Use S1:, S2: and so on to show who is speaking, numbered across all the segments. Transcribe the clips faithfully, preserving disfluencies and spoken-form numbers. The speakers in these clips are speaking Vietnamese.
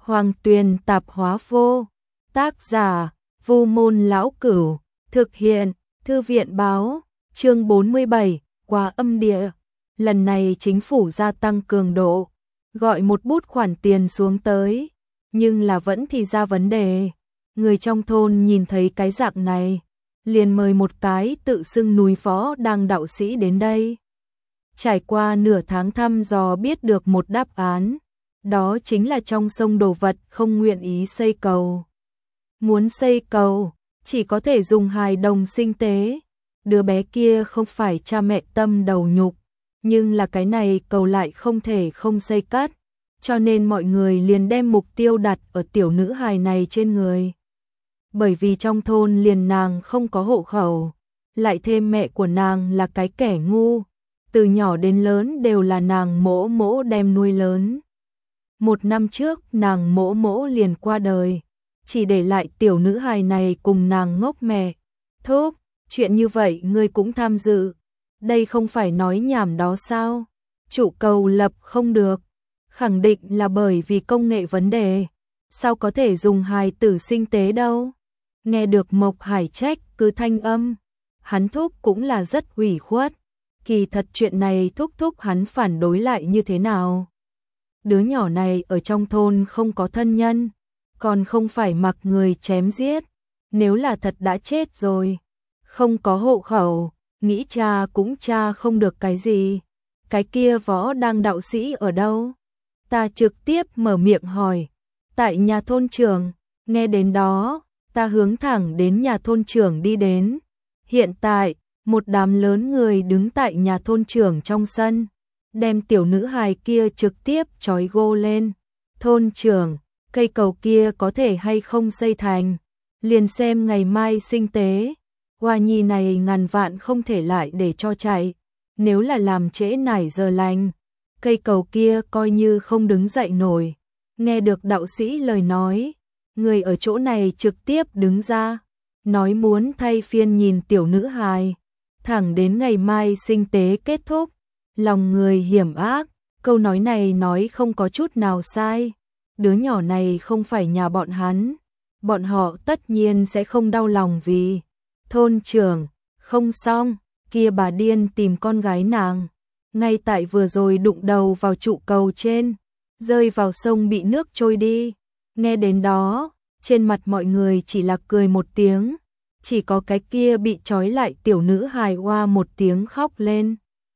S1: Hoàng Tuyền Tạp Hóa Vô. Tác giả: Vu Môn Lão Cửu. Thực hiện: Thư viện báo. Chương bốn mươi bảy, Quá âm địa. Lần này chính phủ gia tăng cường độ, gọi một bút khoản tiền xuống tới, nhưng là vẫn thì ra vấn đề. Người trong thôn nhìn thấy cái dạng này, liền mời một cái tự xưng núi phó đang đạo sĩ đến đây. Trải qua nửa tháng thăm dò biết được một đáp án, đó chính là trong sông đồ vật không nguyện ý xây cầu. Muốn xây cầu, chỉ có thể dùng hài đồng sinh tế. Đứa bé kia không phải cha mẹ tâm đầu nhục, nhưng là cái này cầu lại không thể không xây cất, cho nên mọi người liền đem mục tiêu đặt ở tiểu nữ hài này trên người. Bởi vì trong thôn liền nàng không có hộ khẩu, lại thêm mẹ của nàng là cái kẻ ngu, từ nhỏ đến lớn đều là nàng mỗ mỗ đem nuôi lớn. Một năm trước nàng mỗ mỗ liền qua đời, chỉ để lại tiểu nữ hài này cùng nàng ngốc mẹ. Thúc, chuyện như vậy ngươi cũng tham dự, đây không phải nói nhảm đó sao? Trụ cầu lập không được, khẳng định là bởi vì công nghệ vấn đề, sao có thể dùng hài tử sinh tế đâu? Nghe được Mộc Hải trách cứ thanh âm, hắn thúc cũng là rất ủy khuất. Kỳ thật chuyện này thúc thúc hắn phản đối lại như thế nào? Đứa nhỏ này ở trong thôn không có thân nhân, còn không phải mặc người chém giết, nếu là thật đã chết rồi, không có hộ khẩu, nghĩ cha cũng cha không được cái gì. Cái kia võ đang đạo sĩ ở đâu? Ta trực tiếp mở miệng hỏi. Tại nhà thôn trưởng. Nghe đến đó, ta hướng thẳng đến nhà thôn trưởng đi đến. Hiện tại, một đám lớn người đứng tại nhà thôn trưởng trong sân, đem tiểu nữ hài kia trực tiếp trói gô lên. Thôn trưởng, cây cầu kia có thể hay không xây thành, liền xem ngày mai sinh tế. Hoa nhi này ngàn vạn không thể lại để cho chạy, nếu là làm trễ nải giờ lành, cây cầu kia coi như không đứng dậy nổi. Nghe được đạo sĩ lời nói, người ở chỗ này trực tiếp đứng ra, nói muốn thay phiên nhìn tiểu nữ hài, thẳng đến ngày mai sinh tế kết thúc. Lòng người hiểm ác, câu nói này nói không có chút nào sai. Đứa nhỏ này không phải nhà bọn hắn, bọn họ tất nhiên sẽ không đau lòng vì. Thôn trưởng, không xong, kia bà điên tìm con gái nàng, ngay tại vừa rồi đụng đầu vào trụ cầu trên, rơi vào sông bị nước trôi đi. Nghe đến đó, trên mặt mọi người chỉ là cười một tiếng, chỉ có cái kia bị trói lại tiểu nữ hài oa một tiếng khóc lên.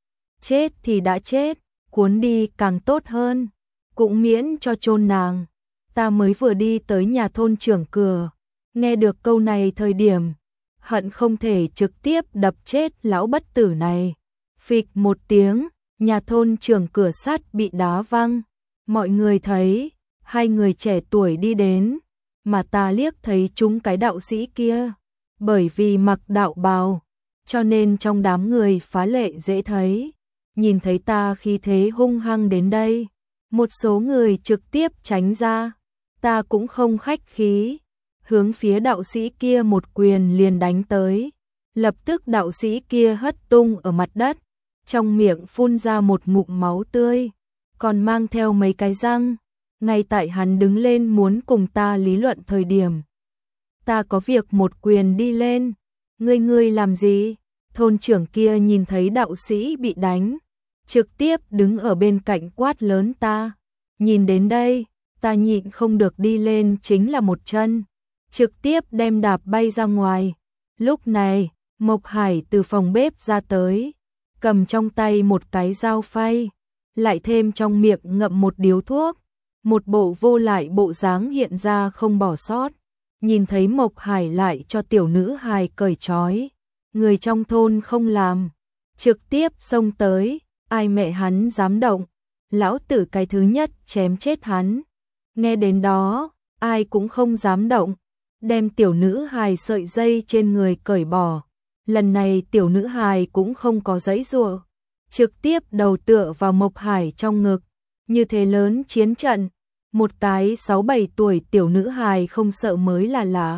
S1: Chết thì đã chết, cuốn đi càng tốt hơn, cũng miễn cho chôn nàng. Ta mới vừa đi tới nhà thôn trưởng cửa, nghe được câu này thời điểm, hận không thể trực tiếp đập chết lão bất tử này. Phịch một tiếng, nhà thôn trưởng cửa sắt bị đá văng. Mọi người thấy, hai người trẻ tuổi đi đến, mà ta liếc thấy chúng cái đạo sĩ kia. Bởi vì mặc đạo bào, cho nên trong đám người phá lệ dễ thấy. Nhìn thấy ta khí thế hung hăng đến đây, một số người trực tiếp tránh ra. Ta cũng không khách khí, hướng phía đạo sĩ kia một quyền liền đánh tới. Lập tức đạo sĩ kia hất tung ở mặt đất, trong miệng phun ra một ngụm máu tươi, còn mang theo mấy cái răng. Ngay tại hắn đứng lên muốn cùng ta lý luận thời điểm, ta có việc một quyền đi lên. Ngươi ngươi làm gì? Thôn trưởng kia nhìn thấy đạo sĩ bị đánh, trực tiếp đứng ở bên cạnh quát lớn ta. Nhìn đến đây, ta nhịn không được đi lên chính là một chân, trực tiếp đem đạp bay ra ngoài. Lúc này, Mộc Hải từ phòng bếp ra tới, cầm trong tay một cái dao phay, lại thêm trong miệng ngậm một điếu thuốc, một bộ vô lại bộ dáng hiện ra không bỏ sót. Nhìn thấy Mộc Hải lại cho tiểu nữ hài cởi trói, người trong thôn không làm, trực tiếp xông tới, ai mẹ hắn dám động, lão tử cái thứ nhất chém chết hắn. Nghe đến đó, ai cũng không dám động, đem tiểu nữ hài sợi dây trên người cởi bỏ. Lần này tiểu nữ hài cũng không có giãy giụa, trực tiếp đầu tựa vào Mộc Hải trong ngực. Như thế lớn chiến trận, một cái sáu bảy tuổi tiểu nữ hài không sợ mới là lạ.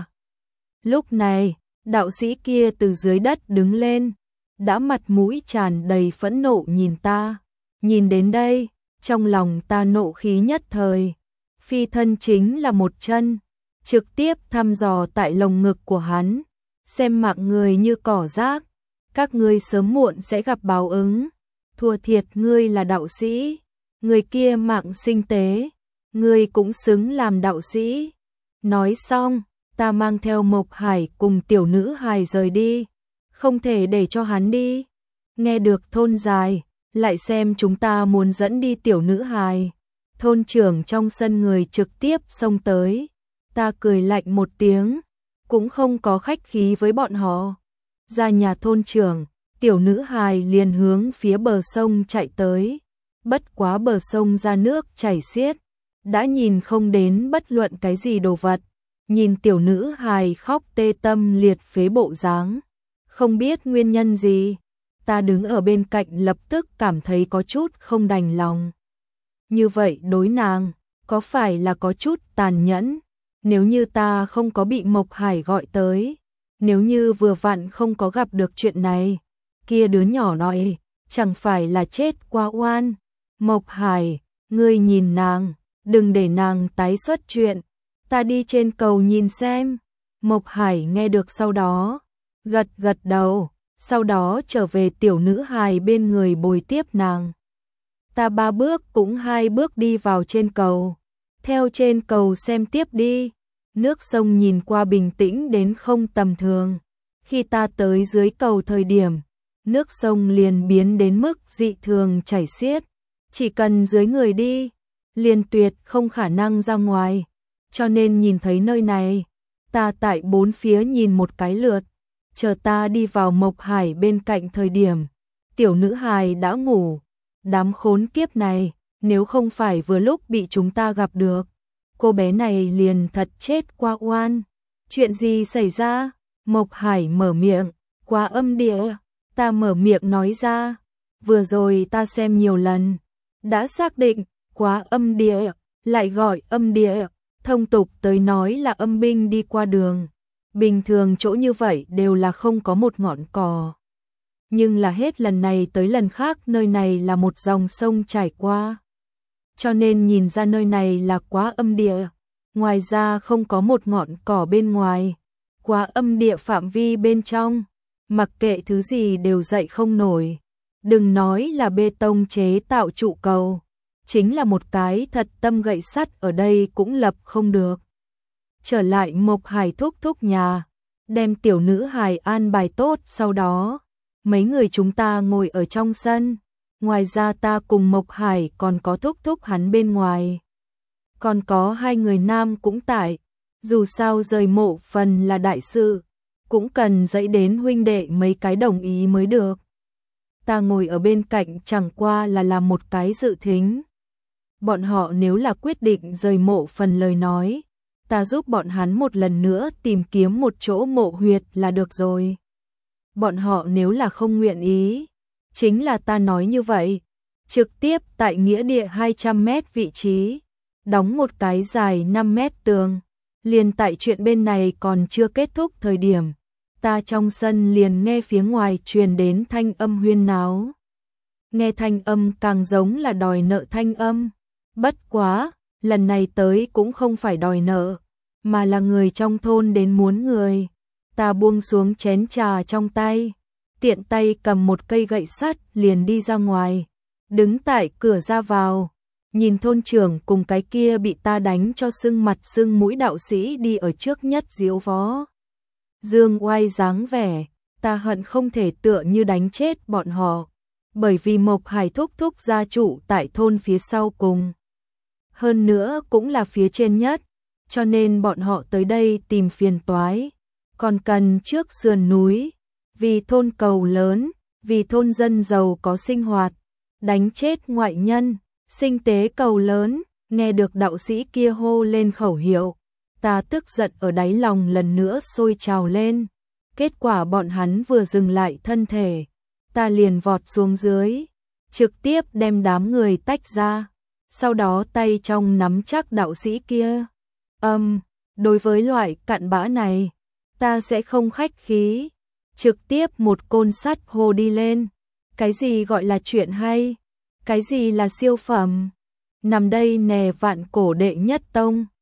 S1: Lúc này, đạo sĩ kia từ dưới đất đứng lên, đã mặt mũi tràn đầy phẫn nộ nhìn ta. Nhìn đến đây, trong lòng ta nộ khí nhất thời. phi thân chính là một chân, trực tiếp thăm dò tại lồng ngực của hắn, xem mạng người như cỏ rác, các ngươi sớm muộn sẽ gặp báo ứng, thua thiệt ngươi là đạo sĩ, người kia mạng sinh tế, ngươi cũng xứng làm đạo sĩ. Nói xong, ta mang theo Mộc Hải cùng tiểu nữ hài rời đi, không thể để cho hắn đi. Nghe được thôn dài, lại xem chúng ta muốn dẫn đi tiểu nữ hài. Thôn trưởng trong sân người trực tiếp xông tới, ta cười lạnh một tiếng, cũng không có khách khí với bọn họ. Ra nhà thôn trưởng, tiểu nữ hài liền hướng phía bờ sông chạy tới, bất quá bờ sông ra nước chảy xiết, đã nhìn không đến bất luận cái gì đồ vật. Nhìn tiểu nữ hài khóc tê tâm liệt phế bộ dáng, không biết nguyên nhân gì, ta đứng ở bên cạnh lập tức cảm thấy có chút không đành lòng. Như vậy đối nàng, có phải là có chút tàn nhẫn? Nếu như ta không có bị Mộc Hải gọi tới, nếu như vừa vặn không có gặp được chuyện này, kia đứa nhỏ nói, chẳng phải là chết quá oan. Mộc Hải, ngươi nhìn nàng, đừng để nàng tái xuất chuyện, ta đi trên cầu nhìn xem. Mộc Hải nghe được sau đó, gật gật đầu, sau đó trở về tiểu nữ hài bên người bồi tiếp nàng. Ta ba bước cũng hai bước đi vào trên cầu, theo trên cầu xem tiếp đi. Nước sông nhìn qua bình tĩnh đến không tầm thường. Khi ta tới dưới cầu thời điểm, nước sông liền biến đến mức dị thường chảy xiết. Chỉ cần dưới người đi, liền tuyệt không khả năng ra ngoài. Cho nên nhìn thấy nơi này, ta tại bốn phía nhìn một cái lượt. Chờ ta đi vào Mộc Hải bên cạnh thời điểm, tiểu nữ hài đã ngủ. Đám khốn kiếp này, nếu không phải vừa lúc bị chúng ta gặp được, cô bé này liền thật chết quá oan. Chuyện gì xảy ra? Mộc Hải mở miệng, quá âm địa. Ta mở miệng nói ra, vừa rồi ta xem nhiều lần, đã xác định, quá âm địa, lại gọi âm địa, thông tục tới nói là âm binh đi qua đường. Bình thường chỗ như vậy đều là không có một ngọn cỏ. Nhưng là hết lần này tới lần khác nơi này là một dòng sông chảy qua. Cho nên nhìn ra nơi này là quá âm địa. Ngoài ra không có một ngọn cỏ bên ngoài. Quá âm địa phạm vi bên trong, mặc kệ thứ gì đều dậy không nổi. Đừng nói là bê tông chế tạo trụ cầu, chính là một cái thật tâm gậy sắt ở đây cũng lập không được. Trở lại Mộc Hải thúc thúc nhà, đem tiểu nữ hài an bài tốt, sau đó mấy người chúng ta ngồi ở trong sân. Ngoài ra ta cùng Mộc Hải còn có thúc thúc hắn bên ngoài. Còn có hai người nam cũng tại, dù sao rời mộ phần là đại sự, cũng cần dãy đến huynh đệ mấy cái đồng ý mới được. Ta ngồi ở bên cạnh chẳng qua là làm một cái dự thính. Bọn họ nếu là quyết định rời mộ phần lời nói, ta giúp bọn hắn một lần nữa tìm kiếm một chỗ mộ huyệt là được rồi. Bọn họ nếu là không nguyện ý, chính là ta nói như vậy, trực tiếp tại nghĩa địa hai trăm mét vị trí, đóng một cái dài năm mét tường. Liền tại chuyện bên này còn chưa kết thúc thời điểm, ta trong sân liền nghe phía ngoài truyền đến thanh âm huyên náo. Nghe thanh âm càng giống là đòi nợ thanh âm. Bất quá, lần này tới cũng không phải đòi nợ, mà là người trong thôn đến muốn người. Ta buông xuống chén trà trong tay, tiện tay cầm một cây gậy sắt liền đi ra ngoài, đứng tại cửa ra vào, nhìn thôn trưởng cùng cái kia bị ta đánh cho sưng mặt sưng mũi đạo sĩ đi ở trước nhất diếu võ. Dương oai dáng vẻ, ta hận không thể tựa như đánh chết bọn họ, bởi vì Mộc Hải thúc thúc gia trụ tại thôn phía sau cùng. Hơn nữa cũng là phía trên nhất, cho nên bọn họ tới đây tìm phiền toái, còn cần trước sườn núi, vì thôn cầu lớn, vì thôn dân giàu có sinh hoạt, đánh chết ngoại nhân, sinh tế cầu lớn. Nghe được đạo sĩ kia hô lên khẩu hiệu, ta tức giận ở đáy lòng lần nữa sôi trào lên. Kết quả bọn hắn vừa dừng lại thân thể, ta liền vọt xuống dưới, trực tiếp đem đám người tách ra, sau đó tay trong nắm chắc đạo sĩ kia. Âm, um, đối với loại cặn bã này, ta sẽ không khách khí, trực tiếp một côn sắt hô đi lên. Cái gì gọi là chuyện hay? Cái gì là siêu phẩm? nằm đây nè vạn cổ đệ nhất tông.